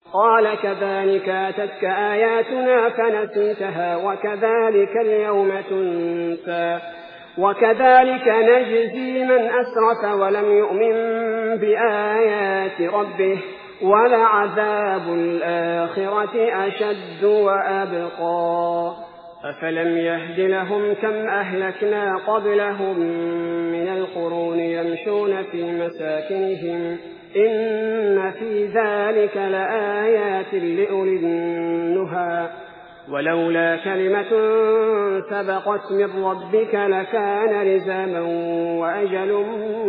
قال كذلك أتتك آياتنا فنسيتها وكذلك اليوم تنسى وكذلك نجزي من أسرف ولم يؤمن بآيات ربه ولعذاب الآخرة أشد وأبقى أفلم يهد لهم كم أهلكنا قبلهم من القرون يمشون في مساكنهم إن في ذلك لآيات لأولي النهى ولولا كلمة سبقت من ربك لكان لزاما وأجل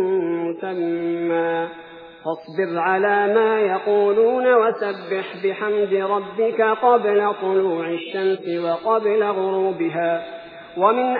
مسمى فاصبر على ما يقولون وسبح بحمد ربك قبل طلوع الشمس وقبل غروبها ومن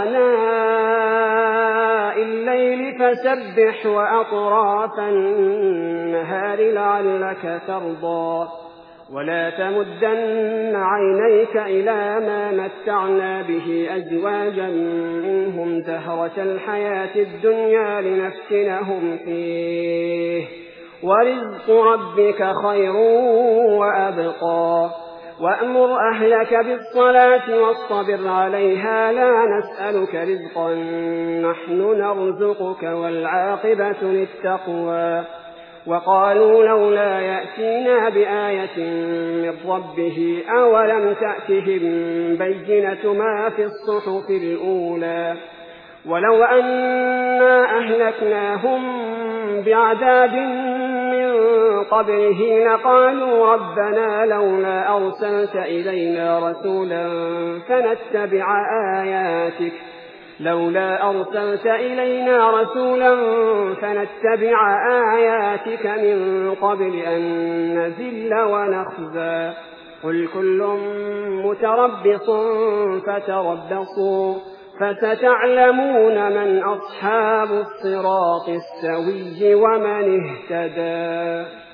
آناء الليل فسبح وأطراف النهار لعلك ترضى ولا تمدن عينيك إلى ما متعنا به أزواجا منهم زهرة الحياة الدنيا لنفتنهم فيه ورزق ربك خير وأبقى وأمر أهلك بالصلاة واصطبر عليها لا نسألك رزقا نحن نرزقك والعاقبة للتقوى وقالوا لولا يأتينا بآية من ربه أولم تأتهم بينة ما في الصحف الأولى ولو أنا أهلكناهم بعذاب من قبله لقالوا ربنا لولا أرسلت إلينا رسولا فنتبع آياتك من قبل أن نذل ونخزى قل كل متربص فتربصوا فستعلمون من أصحاب الصراط السوي ومن اهتدى